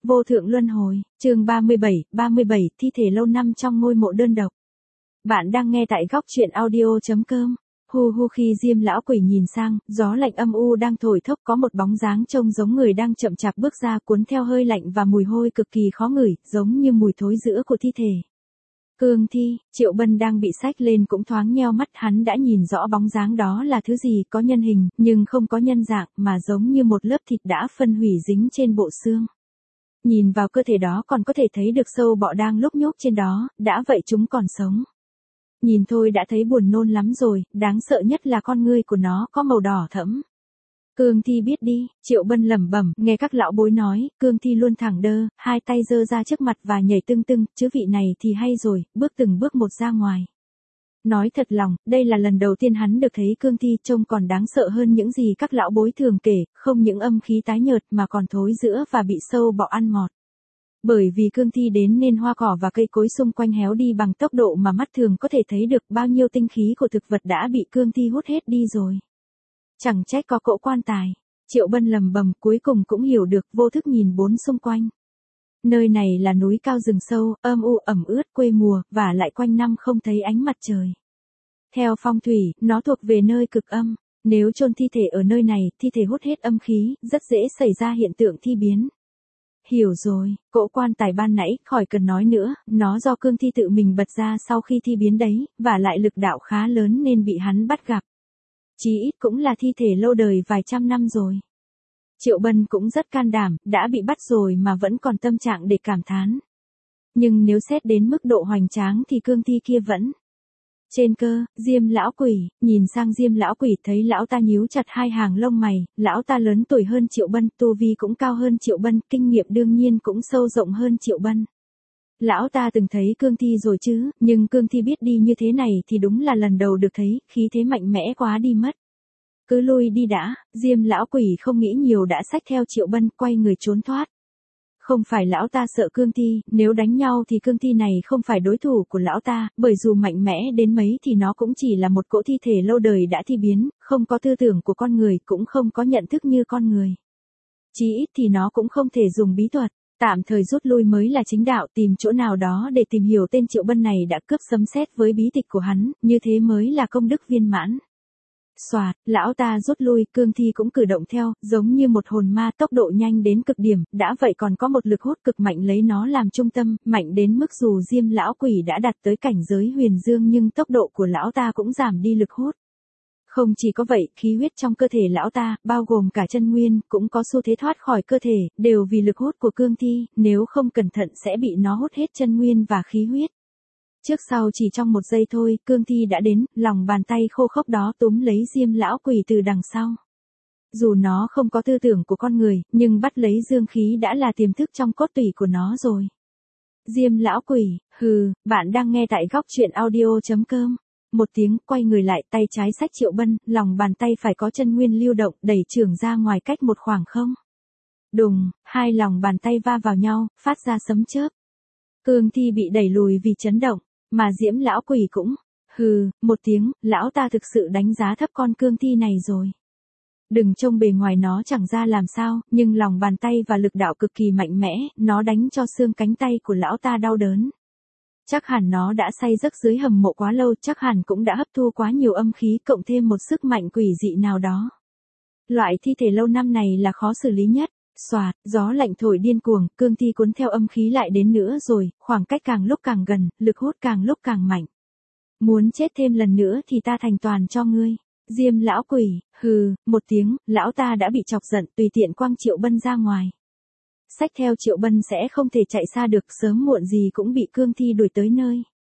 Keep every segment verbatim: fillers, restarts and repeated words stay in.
Vô thượng luân hồi, chương ba mươi bảy, ba mươi bảy, thi thể lâu năm trong ngôi mộ đơn độc. Bạn đang nghe tại góc truyện audio.com. Hu hu khi Diêm lão quỷ nhìn sang, gió lạnh âm u đang thổi thốc, có một bóng dáng trông giống người đang chậm chạp bước ra, cuốn theo hơi lạnh và mùi hôi cực kỳ khó ngửi, giống như mùi thối rữa của thi thể. Cương thi, Triệu Bân đang bị xách lên cũng thoáng nheo mắt, hắn đã nhìn rõ bóng dáng đó là thứ gì, có nhân hình, nhưng không có nhân dạng, mà giống như một lớp thịt đã phân hủy dính trên bộ xương. Nhìn vào cơ thể đó còn có thể thấy được sâu bọ đang lúc nhúc trên đó, đã vậy chúng còn sống. Nhìn thôi đã thấy buồn nôn lắm rồi, đáng sợ nhất là con ngươi của nó có màu đỏ thẫm. Cương thi biết đi, Triệu Bân lẩm bẩm, nghe các lão bối nói, cương thi luôn thẳng đơ, hai tay giơ ra trước mặt và nhảy tưng tưng, chứ vị này thì hay rồi, bước từng bước một ra ngoài. Nói thật lòng, đây là lần đầu tiên hắn được thấy cương thi, trông còn đáng sợ hơn những gì các lão bối thường kể, không những âm khí tái nhợt mà còn thối rữa và bị sâu bọ ăn mọt. Bởi vì cương thi đến nên hoa cỏ và cây cối xung quanh héo đi bằng tốc độ mà mắt thường có thể thấy được, bao nhiêu tinh khí của thực vật đã bị cương thi hút hết đi rồi. Chẳng trách có cỗ quan tài. Triệu Bân lầm bầm, cuối cùng cũng hiểu được, vô thức nhìn bốn xung quanh. Nơi này là núi cao rừng sâu, âm u ẩm ướt, quê mùa, và lại quanh năm không thấy ánh mặt trời. Theo phong thủy, nó thuộc về nơi cực âm. Nếu chôn thi thể ở nơi này, thi thể hút hết âm khí, rất dễ xảy ra hiện tượng thi biến. Hiểu rồi, cỗ quan tài ban nãy, khỏi cần nói nữa, nó do cương thi tự mình bật ra sau khi thi biến đấy, và lại lực đạo khá lớn nên bị hắn bắt gặp. Chí ít cũng là thi thể lâu đời vài trăm năm rồi. Triệu Bân cũng rất can đảm, đã bị bắt rồi mà vẫn còn tâm trạng để cảm thán. Nhưng nếu xét đến mức độ hoành tráng thì cương thi kia vẫn. Trên cơ, Diêm lão quỷ, nhìn sang Diêm lão quỷ thấy lão ta nhíu chặt hai hàng lông mày, lão ta lớn tuổi hơn Triệu Bân, tu vi cũng cao hơn Triệu Bân, kinh nghiệm đương nhiên cũng sâu rộng hơn Triệu Bân. Lão ta từng thấy cương thi rồi chứ, nhưng cương thi biết đi như thế này thì đúng là lần đầu được thấy, khí thế mạnh mẽ quá đi mất. Cứ lui đi đã, Diêm lão quỷ không nghĩ nhiều đã xách theo Triệu Bân, quay người trốn thoát. Không phải lão ta sợ cương thi, nếu đánh nhau thì cương thi này không phải đối thủ của lão ta, bởi dù mạnh mẽ đến mấy thì nó cũng chỉ là một cỗ thi thể lâu đời đã thi biến, không có tư tưởng của con người, cũng không có nhận thức như con người. Chí ít thì nó cũng không thể dùng bí thuật, tạm thời rút lui mới là chính đạo, tìm chỗ nào đó để tìm hiểu tên Triệu Bân này đã cướp sấm sét với bí tịch của hắn, như thế mới là công đức viên mãn. Soạt, lão ta rút lui, cương thi cũng cử động theo, giống như một hồn ma, tốc độ nhanh đến cực điểm, đã vậy còn có một lực hút cực mạnh lấy nó làm trung tâm, mạnh đến mức dù Diêm lão quỷ đã đạt tới cảnh giới huyền dương nhưng tốc độ của lão ta cũng giảm đi lực hút. Không chỉ có vậy, khí huyết trong cơ thể lão ta, bao gồm cả chân nguyên, cũng có xu thế thoát khỏi cơ thể, đều vì lực hút của cương thi, nếu không cẩn thận sẽ bị nó hút hết chân nguyên và khí huyết. Trước sau chỉ trong một giây thôi, cương thi đã đến, lòng bàn tay khô khốc đó túm lấy Diêm lão quỷ từ đằng sau. Dù nó không có tư tưởng của con người, nhưng bắt lấy dương khí đã là tiềm thức trong cốt tủy của nó rồi. Diêm lão quỷ, hừ, bạn đang nghe tại góc truyện audio.com. Một tiếng, quay người lại, tay trái xách Triệu Bân, lòng bàn tay phải có chân nguyên lưu động, đẩy chưởng ra ngoài cách một khoảng không. Đùng, hai lòng bàn tay va vào nhau, phát ra sấm chớp. Cương thi bị đẩy lùi vì chấn động. Mà Diễm lão quỷ cũng, hừ, một tiếng, lão ta thực sự đánh giá thấp con cương thi này rồi. Đừng trông bề ngoài nó chẳng ra làm sao, nhưng lòng bàn tay và lực đạo cực kỳ mạnh mẽ, nó đánh cho xương cánh tay của lão ta đau đớn. Chắc hẳn nó đã say giấc dưới hầm mộ quá lâu, chắc hẳn cũng đã hấp thu quá nhiều âm khí cộng thêm một sức mạnh quỷ dị nào đó. Loại thi thể lâu năm này là khó xử lý nhất. Xoạt, gió lạnh thổi điên cuồng, cương thi cuốn theo âm khí lại đến nữa rồi, khoảng cách càng lúc càng gần, lực hút càng lúc càng mạnh. Muốn chết thêm lần nữa thì ta thành toàn cho ngươi. Diêm lão quỷ, hừ, một tiếng, lão ta đã bị chọc giận, tùy tiện quăng Triệu Bân ra ngoài. Xách theo Triệu Bân sẽ không thể chạy xa được, sớm muộn gì cũng bị cương thi đuổi tới nơi.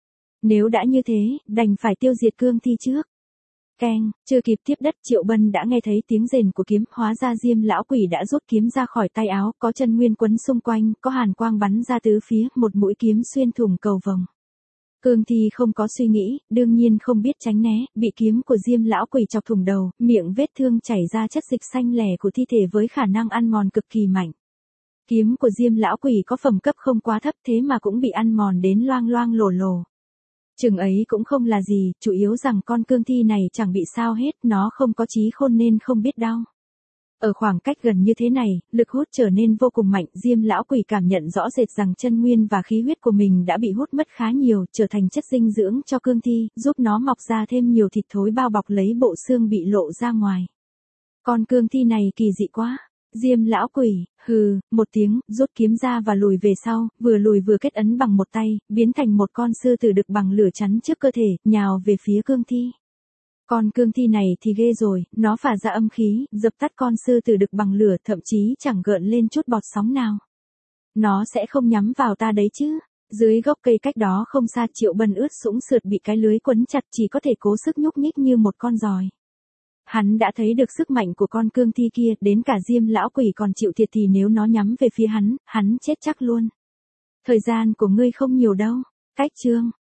Nếu đã như thế, đành phải tiêu diệt cương thi trước. Keng, chưa kịp tiếp đất Triệu Bân đã nghe thấy tiếng rền của kiếm, hóa ra Diêm lão quỷ đã rút kiếm ra khỏi tay áo, có chân nguyên quấn xung quanh, có hàn quang bắn ra tứ phía, một mũi kiếm xuyên thủng cầu vồng. Cương thi không có suy nghĩ, đương nhiên không biết tránh né, bị kiếm của Diêm lão quỷ chọc thủng đầu, miệng vết thương chảy ra chất dịch xanh lẻ của thi thể với khả năng ăn mòn cực kỳ mạnh. Kiếm của Diêm lão quỷ có phẩm cấp không quá thấp thế mà cũng bị ăn mòn đến loang loang lổ lổ. Chừng ấy cũng không là gì, chủ yếu rằng con cương thi này chẳng bị sao hết, nó không có trí khôn nên không biết đau. Ở khoảng cách gần như thế này, lực hút trở nên vô cùng mạnh, Diêm lão quỷ cảm nhận rõ rệt rằng chân nguyên và khí huyết của mình đã bị hút mất khá nhiều, trở thành chất dinh dưỡng cho cương thi, giúp nó mọc ra thêm nhiều thịt thối bao bọc lấy bộ xương bị lộ ra ngoài. Con cương thi này kỳ dị quá. Diêm lão quỷ, hừ, một tiếng, rút kiếm ra và lùi về sau, vừa lùi vừa kết ấn bằng một tay, biến thành một con sư tử đực bằng lửa chắn trước cơ thể, nhào về phía cương thi. Con cương thi này thì ghê rồi, nó phả ra âm khí, dập tắt con sư tử đực bằng lửa, thậm chí chẳng gợn lên chút bọt sóng nào. Nó sẽ không nhắm vào ta đấy chứ. Dưới gốc cây cách đó không xa, Triệu Bân ướt sũng sượt bị cái lưới quấn chặt, chỉ có thể cố sức nhúc nhích như một con giòi. Hắn đã thấy được sức mạnh của con cương thi kia, đến cả Diêm lão quỷ còn chịu thiệt thì nếu nó nhắm về phía hắn, hắn chết chắc luôn. Thời gian của ngươi không nhiều đâu. Cách chương